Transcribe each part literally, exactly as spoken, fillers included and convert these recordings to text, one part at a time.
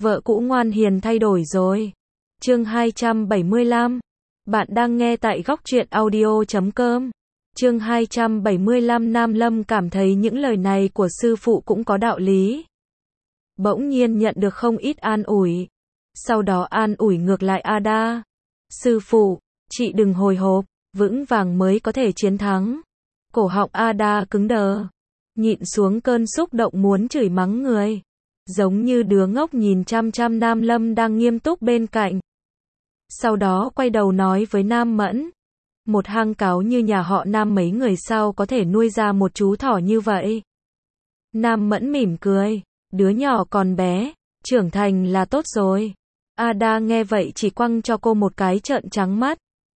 Vợ cũ ngoan hiền thay đổi rồi. Chương hai trăm bảy mươi lăm. Bạn đang nghe tại góc truyện audio chấm com. Chương hai trăm bảy mươi lăm. Nam Lâm cảm thấy những lời này của sư phụ cũng có đạo lý. Bỗng nhiên nhận được không ít an ủi. Sau đó an ủi ngược lại Ada. Sư phụ, chị đừng hồi hộp, vững vàng mới có thể chiến thắng. Cổ họng Ada cứng đờ, nhịn xuống cơn xúc động muốn chửi mắng người. Giống như đứa ngốc nhìn chăm chăm Nam Lâm đang nghiêm túc bên cạnh. Sau đó quay đầu nói với Nam Mẫn. Một hang cáo như nhà họ Nam mấy người sao có thể nuôi ra một chú thỏ như vậy? Nam Mẫn mỉm cười. Đứa nhỏ còn bé, trưởng thành là tốt rồi. Ada nghe vậy chỉ quăng cho cô một cái trợn trắng mắt.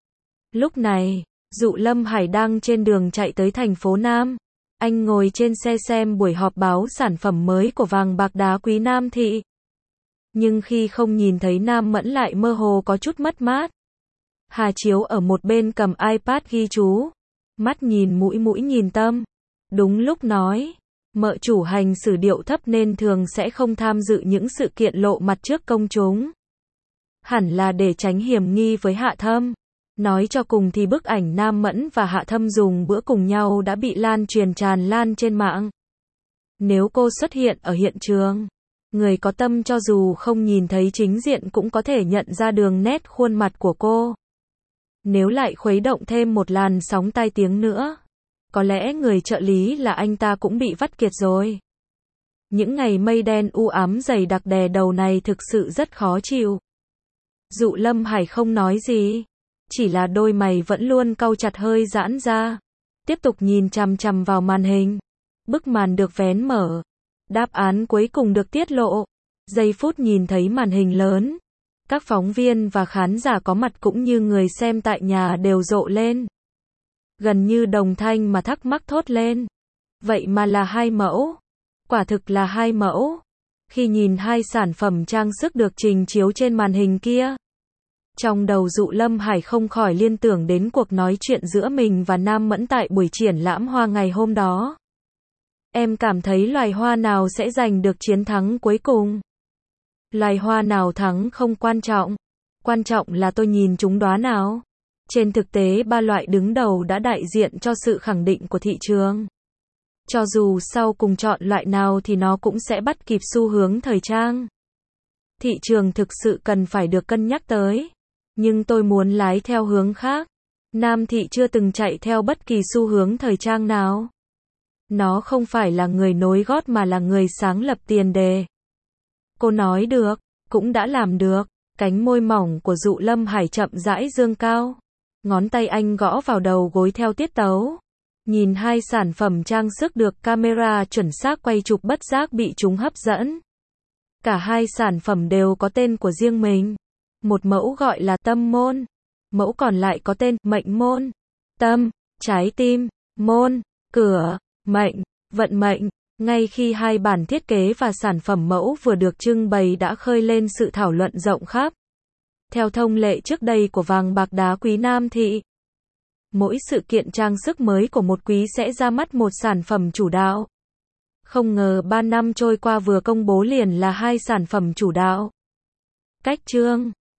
Lúc này, Dụ Lâm Hải đang trên đường chạy tới thành phố Nam. Anh ngồi trên xe xem buổi họp báo sản phẩm mới của vàng bạc đá quý Nam Thị. Nhưng khi không nhìn thấy Nam Mẫn lại mơ hồ có chút mất mát. Hà Chiếu ở một bên cầm iPad ghi chú. Mắt nhìn mũi mũi nhìn tâm. Đúng lúc nói. Mợ chủ hành xử điệu thấp nên thường sẽ không tham dự những sự kiện lộ mặt trước công chúng. Hẳn là để tránh hiểm nghi với Hạ Thâm. Nói cho cùng thì bức ảnh Nam Mẫn và Hạ Thâm dùng bữa cùng nhau đã bị lan truyền tràn lan trên mạng. Nếu cô xuất hiện ở hiện trường, người có tâm cho dù không nhìn thấy chính diện cũng có thể nhận ra đường nét khuôn mặt của cô. Nếu lại khuấy động thêm một làn sóng tai tiếng nữa, có lẽ người trợ lý là anh ta cũng bị vắt kiệt rồi. Những ngày mây đen u ám dày đặc đè đầu này thực sự rất khó chịu. Dụ Lâm Hải không nói gì, chỉ là đôi mày vẫn luôn cau chặt hơi giãn ra, tiếp tục nhìn chằm chằm vào màn hình. Bức màn được vén mở, đáp án cuối cùng được tiết lộ. Giây phút nhìn thấy màn hình lớn, các phóng viên và khán giả có mặt cũng như người xem tại nhà đều rộ lên. Gần như đồng thanh mà thắc mắc thốt lên. Vậy mà là hai mẫu. Quả thực là hai mẫu. Khi nhìn hai sản phẩm trang sức được trình chiếu trên màn hình kia, trong đầu Dụ Lâm Hải không khỏi liên tưởng đến cuộc nói chuyện giữa mình và Nam Mẫn tại buổi triển lãm hoa ngày hôm đó. Em cảm thấy loài hoa nào sẽ giành được chiến thắng cuối cùng? Loài hoa nào thắng không quan trọng. Quan trọng là tôi nhìn chúng đóa nào. Trên thực tế ba loại đứng đầu đã đại diện cho sự khẳng định của thị trường. Cho dù sau cùng chọn loại nào thì nó cũng sẽ bắt kịp xu hướng thời trang. Thị trường thực sự cần phải được cân nhắc tới. Nhưng tôi muốn lái theo hướng khác. Nam Thị chưa từng chạy theo bất kỳ xu hướng thời trang nào. Nó không phải là người nối gót mà là người sáng lập tiền đề. Cô nói được, cũng đã làm được. Cánh môi mỏng của Dụ Lâm Hải chậm rãi dương cao. Ngón tay anh gõ vào đầu gối theo tiết tấu. Nhìn hai sản phẩm trang sức được camera chuẩn xác quay chụp bất giác bị chúng hấp dẫn. Cả hai sản phẩm đều có tên của riêng mình. Một mẫu gọi là Tâm Môn. Mẫu còn lại có tên Mệnh Môn. Tâm, trái tim, môn, cửa, mệnh, vận mệnh. Ngay khi hai bản thiết kế và sản phẩm mẫu vừa được trưng bày đã khơi lên sự thảo luận rộng khắp. Theo thông lệ trước đây của vàng bạc đá quý Nam Thị, mỗi sự kiện trang sức mới của một quý sẽ ra mắt một sản phẩm chủ đạo. Không ngờ ba năm trôi qua vừa công bố liền là hai sản phẩm chủ đạo. Cách chương